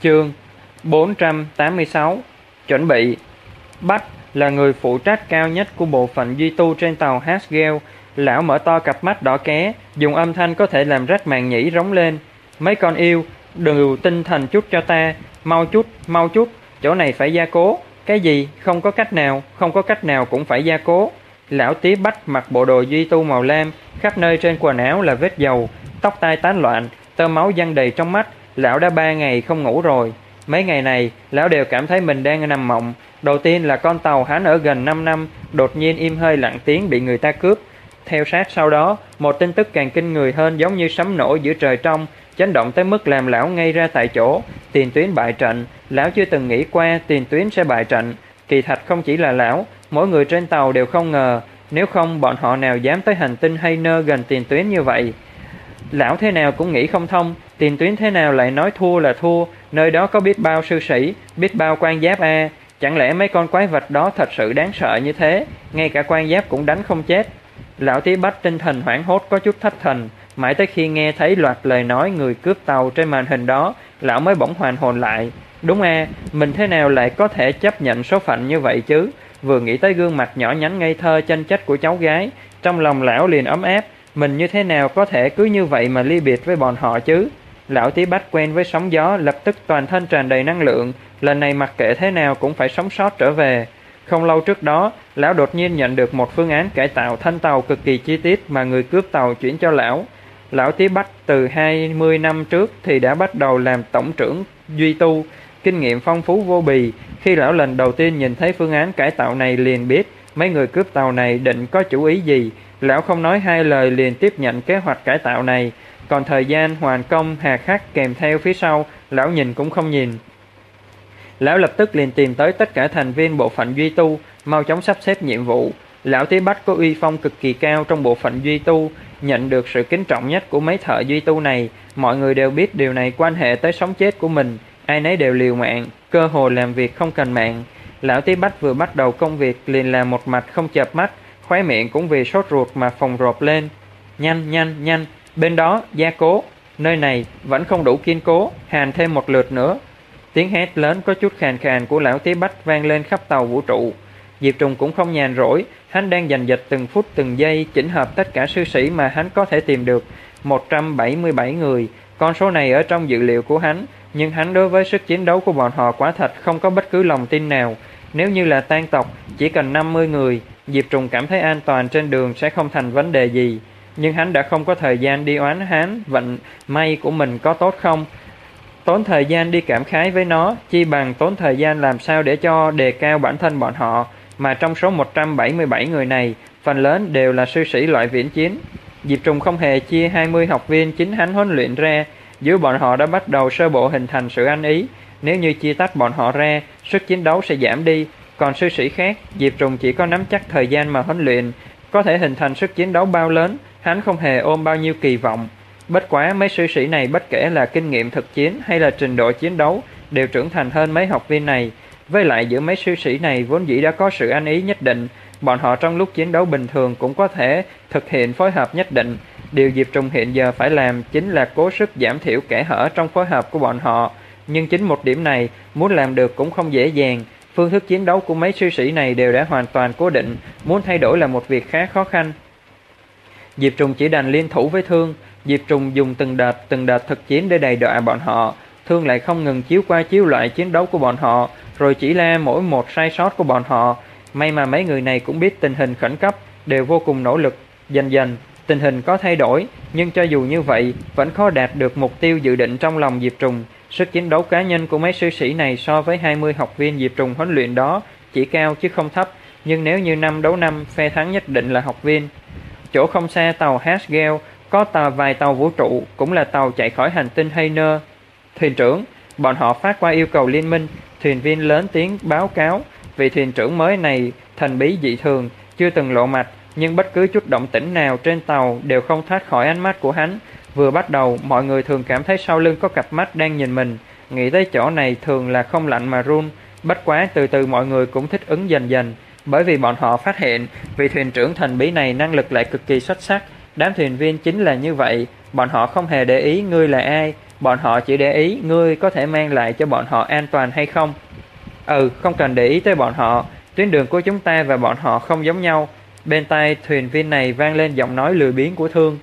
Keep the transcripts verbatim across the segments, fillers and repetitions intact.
Chương bốn trăm tám mươi sáu. Chuẩn bị. Bách là người phụ trách cao nhất của bộ phận duy tu trên tàu Hasgel. Lão mở to cặp mắt đỏ ké, dùng âm thanh có thể làm rách màng nhĩ rống lên: "Mấy con yêu, đừng tinh thần chút cho ta, mau chút, mau chút, chỗ này phải gia cố." "Cái gì? Không có cách nào, không có cách nào cũng phải gia cố." Lão tí Bách mặc bộ đồ duy tu màu lam, khắp nơi trên quần áo là vết dầu, tóc tai tán loạn, tơ máu văng đầy trong mắt. Lão đã ba ngày không ngủ rồi. Mấy ngày này, lão đều cảm thấy mình đang nằm mộng. Đầu tiên là con tàu hắn ở gần năm năm, đột nhiên im hơi lặng tiếng bị người ta cướp. Theo sát sau đó, một tin tức càng kinh người hơn giống như sấm nổ giữa trời trong, chấn động tới mức làm lão ngây ra tại chỗ. Tiền tuyến bại trận. Lão chưa từng nghĩ qua tiền tuyến sẽ bại trận. Kỳ thật không chỉ là lão, mỗi người trên tàu đều không ngờ, nếu không bọn họ nào dám tới hành tinh hay nơ gần tiền tuyến như vậy. Lão thế nào cũng nghĩ không thông, tiền tuyến thế nào lại nói thua là thua, nơi đó có biết bao sư sĩ, biết bao quan giáp a, à. Chẳng lẽ mấy con quái vật đó thật sự đáng sợ như thế, ngay cả quan giáp cũng đánh không chết. Lão tí Bách tinh thần hoảng hốt có chút thất thần, mãi tới khi nghe thấy loạt lời nói người cướp tàu trên màn hình đó, lão mới bỗng hoàn hồn lại. Đúng a, à, mình thế nào lại có thể chấp nhận số phận như vậy chứ? Vừa nghĩ tới gương mặt nhỏ nhắn ngây thơ chênh chách của cháu gái, trong lòng lão liền ấm áp. Mình như thế nào có thể cứ như vậy mà ly biệt với bọn họ chứ? Lão tí Bách quen với sóng gió, lập tức toàn thân tràn đầy năng lượng, lần này mặc kệ thế nào cũng phải sống sót trở về. Không lâu trước đó, lão đột nhiên nhận được một phương án cải tạo thân tàu cực kỳ chi tiết mà người cướp tàu chuyển cho lão. Lão tí Bách từ hai mươi năm trước thì đã bắt đầu làm tổng trưởng duy tu, kinh nghiệm phong phú vô bì. Khi lão lần đầu tiên nhìn thấy phương án cải tạo này liền biết mấy người cướp tàu này định có chủ ý gì. Lão không nói hai lời liền tiếp nhận kế hoạch cải tạo này, còn thời gian hoàn công hà khắc kèm theo phía sau, lão nhìn cũng không nhìn. Lão lập tức liền tìm tới tất cả thành viên bộ phận duy tu, mau chóng sắp xếp nhiệm vụ. Lão tí Bách có uy phong cực kỳ cao trong bộ phận duy tu, nhận được sự kính trọng nhất của mấy thợ duy tu này. Mọi người đều biết điều này quan hệ tới sống chết của mình, ai nấy đều liều mạng, cơ hồ làm việc không cần mạng. Lão tí Bách vừa bắt đầu công việc liền làm một mạch không chợp mắt, khóe miệng cũng vì sốt ruột mà phồng rộp lên. Nhanh, nhanh, nhanh, bên đó, gia cố, nơi này vẫn không đủ kiên cố, hàn thêm một lượt nữa. Tiếng hét lớn có chút khàn khàn của lão tí Bách vang lên khắp tàu vũ trụ. Diệp Trùng cũng không nhàn rỗi, hắn đang giành giật từng phút từng giây chỉnh hợp tất cả sư sĩ mà hắn có thể tìm được, một trăm bảy mươi bảy người. Con số này ở trong dữ liệu của hắn, nhưng hắn đối với sức chiến đấu của bọn họ quả thật không có bất cứ lòng tin nào. Nếu như là tan tộc, chỉ cần năm mươi người, Diệp Trùng cảm thấy an toàn trên đường sẽ không thành vấn đề gì. Nhưng hắn đã không có thời gian đi oán hán vận may của mình có tốt không. Tốn thời gian đi cảm khái với nó, chi bằng tốn thời gian làm sao để cho đề cao bản thân bọn họ. Mà trong số một trăm bảy mươi bảy người này, phần lớn đều là sư sĩ loại viễn chiến. Diệp Trùng không hề chia hai mươi học viên chính hắn huấn luyện ra, giữa bọn họ đã bắt đầu sơ bộ hình thành sự ăn ý. Nếu như chia tách bọn họ ra, sức chiến đấu sẽ giảm đi. Còn sư sĩ khác, Diệp Trùng chỉ có nắm chắc thời gian mà huấn luyện, có thể hình thành sức chiến đấu bao lớn, hắn không hề ôm bao nhiêu kỳ vọng. Bất quá mấy sư sĩ này bất kể là kinh nghiệm thực chiến hay là trình độ chiến đấu đều trưởng thành hơn mấy học viên này. Với lại giữa mấy sư sĩ này vốn dĩ đã có sự ăn ý nhất định, bọn họ trong lúc chiến đấu bình thường cũng có thể thực hiện phối hợp nhất định. Điều Diệp Trùng hiện giờ phải làm chính là cố sức giảm thiểu kẽ hở trong phối hợp của bọn họ. Nhưng chính một điểm này, muốn làm được cũng không dễ dàng. Phương thức chiến đấu của mấy sư sĩ này đều đã hoàn toàn cố định, muốn thay đổi là một việc khá khó khăn. Diệp Trùng chỉ đành liên thủ với Thương. Diệp Trùng dùng từng đợt từng đợt thực chiến để đầy đọa bọn họ. Thương lại không ngừng chiếu qua chiếu lại chiến đấu của bọn họ, rồi chỉ la mỗi một sai sót của bọn họ. May mà mấy người này cũng biết tình hình khẩn cấp, đều vô cùng nỗ lực. Dần dần, tình hình có thay đổi, nhưng cho dù như vậy, vẫn khó đạt được mục tiêu dự định trong lòng Diệp Trùng. Sức chiến đấu cá nhân của mấy sư sĩ này so với hai mươi học viên Diệp Trùng huấn luyện đó chỉ cao chứ không thấp, nhưng nếu như năm đấu năm, phe thắng nhất định là học viên. Chỗ không xa tàu Hasgel, có tàu vài tàu vũ trụ, cũng là tàu chạy khỏi hành tinh Hayner. Thuyền trưởng, bọn họ phát qua yêu cầu liên minh. Thuyền viên lớn tiếng báo cáo, vị thuyền trưởng mới này thần bí dị thường, chưa từng lộ mặt, nhưng bất cứ chút động tĩnh nào trên tàu đều không thoát khỏi ánh mắt của hắn. Vừa bắt đầu, mọi người thường cảm thấy sau lưng có cặp mắt đang nhìn mình, nghĩ tới chỗ này thường là không lạnh mà run. Bất quá từ từ mọi người cũng thích ứng dần dần, bởi vì bọn họ phát hiện vị thuyền trưởng thần bí này năng lực lại cực kỳ xuất sắc. Đám thuyền viên chính là như vậy, bọn họ không hề để ý ngươi là ai, bọn họ chỉ để ý ngươi có thể mang lại cho bọn họ an toàn hay không. Ừ, không cần để ý tới bọn họ, tuyến đường của chúng ta và bọn họ không giống nhau. Bên tai thuyền viên này vang lên giọng nói lười biếng của Thương.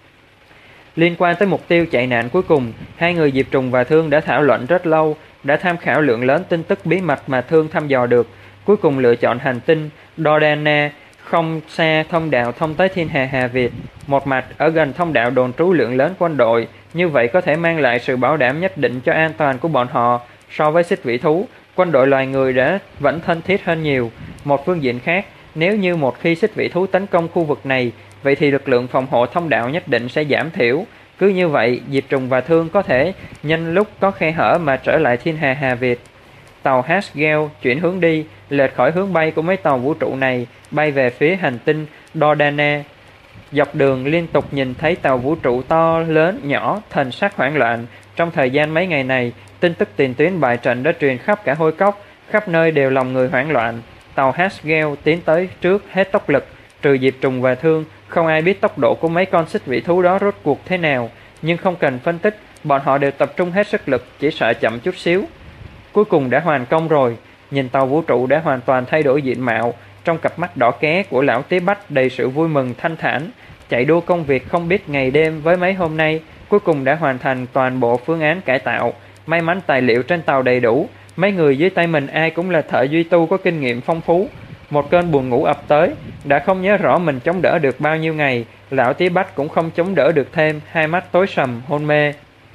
Liên quan tới mục tiêu chạy nạn cuối cùng, hai người Diệp Trùng và Thương đã thảo luận rất lâu, đã tham khảo lượng lớn tin tức bí mật mà Thương thăm dò được, cuối cùng lựa chọn hành tinh Dordana, không xa thông đạo thông tới thiên hà Hà Việt. Một mặt, ở gần thông đạo đồn trú lượng lớn quân đội, như vậy có thể mang lại sự bảo đảm nhất định cho an toàn của bọn họ. So với xích vĩ thú, quân đội loài người đã vẫn thân thiết hơn nhiều. Một phương diện khác, nếu như một khi xích vĩ thú tấn công khu vực này, vậy thì lực lượng phòng hộ thông đạo nhất định sẽ giảm thiểu. Cứ như vậy, Diệp Trùng và Thương có thể nhân lúc có khe hở mà trở lại thiên hà Hà Việt. Tàu Hasgel chuyển hướng đi, lệch khỏi hướng bay của mấy tàu vũ trụ này, bay về phía hành tinh Dordana. Dọc đường liên tục nhìn thấy tàu vũ trụ to lớn nhỏ, thần sắc hoảng loạn. Trong thời gian mấy ngày này, tin tức tiền tuyến bại trận đã truyền khắp cả Hôi Cốc, khắp nơi đều lòng người hoảng loạn. Tàu Hasgel tiến tới trước hết tốc lực, trừ Diệp Trùng và Thương, không ai biết tốc độ của mấy con xích vĩ thú đó rốt cuộc thế nào, nhưng không cần phân tích, bọn họ đều tập trung hết sức lực, chỉ sợ chậm chút xíu. Cuối cùng đã hoàn công rồi, nhìn tàu vũ trụ đã hoàn toàn thay đổi diện mạo, trong cặp mắt đỏ ké của lão Tí Bách đầy sự vui mừng thanh thản, chạy đua công việc không biết ngày đêm với mấy hôm nay, cuối cùng đã hoàn thành toàn bộ phương án cải tạo. May mắn tài liệu trên tàu đầy đủ, mấy người dưới tay mình ai cũng là thợ duy tu có kinh nghiệm phong phú. Một cơn buồn ngủ ập tới, đã không nhớ rõ mình chống đỡ được bao nhiêu ngày, lão Tí Bách cũng không chống đỡ được thêm, hai mắt tối sầm, hôn mê.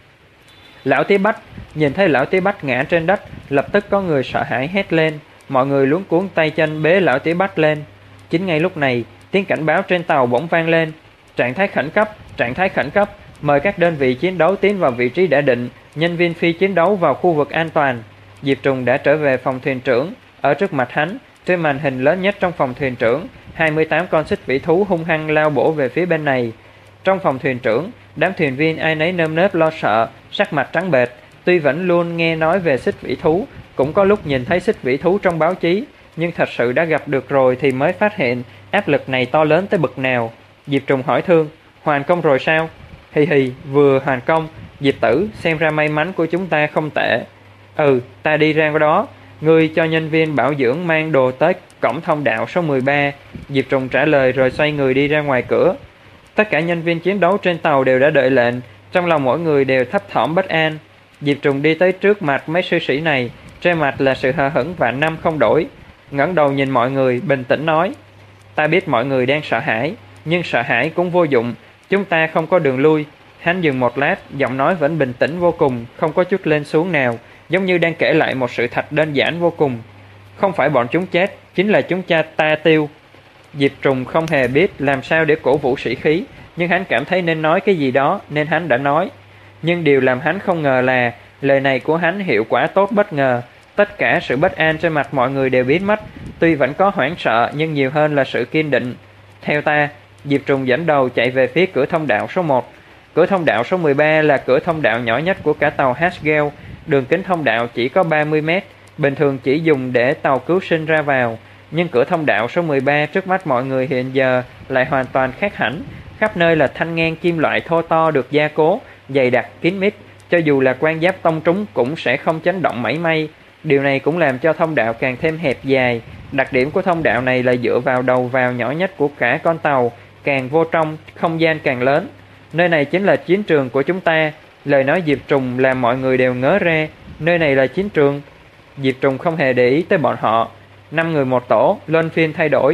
Lão Tí Bách, nhìn thấy lão Tí Bách ngã trên đất, lập tức có người sợ hãi hét lên, mọi người luống cuống tay chân bế lão Tí Bách lên. Chính ngay lúc này, tiếng cảnh báo trên tàu bỗng vang lên, trạng thái khẩn cấp, trạng thái khẩn cấp, mời các đơn vị chiến đấu tiến vào vị trí đã định, nhân viên phi chiến đấu vào khu vực an toàn. Diệp Trùng đã trở về phòng thuyền trưởng, ở trước mặt hắn, trên màn hình lớn nhất trong phòng thuyền trưởng, hai mươi tám con xích vĩ thú hung hăng lao bổ về phía bên này. Trong phòng thuyền trưởng, đám thuyền viên ai nấy nơm nớp lo sợ, sắc mặt trắng bệch, tuy vẫn luôn nghe nói về xích vĩ thú, cũng có lúc nhìn thấy xích vĩ thú trong báo chí, nhưng thật sự đã gặp được rồi thì mới phát hiện áp lực này to lớn tới bực nào. Diệp Trùng hỏi Thương, hoàn công rồi sao? Hì hì, vừa hoàn công. Diệp Tử, xem ra may mắn của chúng ta không tệ. Ừ, ta đi ra đó, ngươi cho nhân viên bảo dưỡng mang đồ tới cổng thông đạo số mười ba. Diệp Trùng trả lời rồi xoay người đi ra ngoài cửa. Tất cả nhân viên chiến đấu trên tàu đều đã đợi lệnh, trong lòng mỗi người đều thấp thỏm bất an. Diệp Trùng đi tới trước mặt mấy sư sĩ này, trên mặt là sự hờ hững và năm không đổi, ngẩng đầu nhìn mọi người, bình tĩnh nói, ta biết mọi người đang sợ hãi, nhưng sợ hãi cũng vô dụng, chúng ta không có đường lui. Hắn dừng một lát, giọng nói vẫn bình tĩnh vô cùng, không có chút lên xuống nào, giống như đang kể lại một sự thật đơn giản vô cùng. Không phải bọn chúng chết, chính là chúng cha ta tiêu. Diệp Trùng không hề biết làm sao để cổ vũ sĩ khí, nhưng hắn cảm thấy nên nói cái gì đó nên hắn đã nói. Nhưng điều làm hắn không ngờ là lời này của hắn hiệu quả tốt bất ngờ. Tất cả sự bất an trên mặt mọi người đều biến mất, tuy vẫn có hoảng sợ nhưng nhiều hơn là sự kiên định. Theo ta, Diệp Trùng dẫn đầu chạy về phía cửa thông đạo số một. Cửa thông đạo số mười ba là cửa thông đạo nhỏ nhất của cả tàu Hasgel, đường kính thông đạo chỉ có ba mươi mét, bình thường chỉ dùng để tàu cứu sinh ra vào. Nhưng cửa thông đạo số mười ba trước mắt mọi người hiện giờ lại hoàn toàn khác hẳn, khắp nơi là thanh ngang kim loại thô to được gia cố, dày đặc kín mít, cho dù là quan giáp tông trúng cũng sẽ không chấn động mảy may. Điều này cũng làm cho thông đạo càng thêm hẹp dài. Đặc điểm của thông đạo này là dựa vào đầu vào nhỏ nhất của cả con tàu, càng vô trong, không gian càng lớn. Nơi này chính là chiến trường của chúng ta. Lời nói Diệp Trùng làm mọi người đều ngớ ra, nơi này là chiến trường. Diệp Trùng không hề để ý tới bọn họ. Năm người một tổ, luân phiên thay đổi,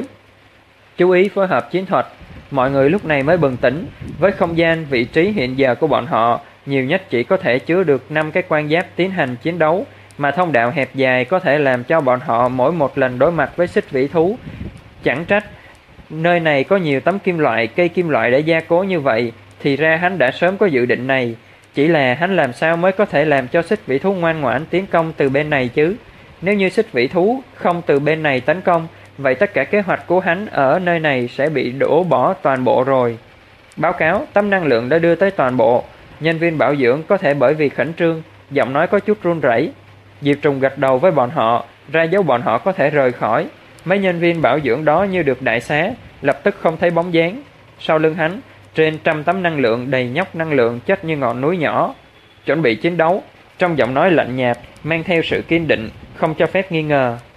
chú ý phối hợp chiến thuật. Mọi người lúc này mới bừng tỉnh. Với không gian, vị trí hiện giờ của bọn họ, nhiều nhất chỉ có thể chứa được năm cái quan giáp tiến hành chiến đấu, mà thông đạo hẹp dài có thể làm cho bọn họ mỗi một lần đối mặt với xích vĩ thú. Chẳng trách nơi này có nhiều tấm kim loại, cây kim loại để gia cố như vậy, thì ra hắn đã sớm có dự định này. Chỉ là hắn làm sao mới có thể làm cho xích vĩ thú ngoan ngoãn tiến công từ bên này chứ? Nếu như xích vĩ thú không từ bên này tấn công, vậy tất cả kế hoạch của hắn ở nơi này sẽ bị đổ bỏ toàn bộ rồi. Báo cáo, tấm năng lượng đã đưa tới toàn bộ. Nhân viên bảo dưỡng có thể bởi vì khẩn trương, giọng nói có chút run rẩy. Diệp Trùng gật đầu với bọn họ, ra dấu bọn họ có thể rời khỏi. Mấy nhân viên bảo dưỡng đó như được đại xá, lập tức không thấy bóng dáng. Sau lưng hắn, trên trăm tấm năng lượng đầy nhóc năng lượng chất như ngọn núi nhỏ. chuẩn bị chiến đấu. Trong giọng nói lạnh nhạt, mang theo sự kiên định, không cho phép nghi ngờ.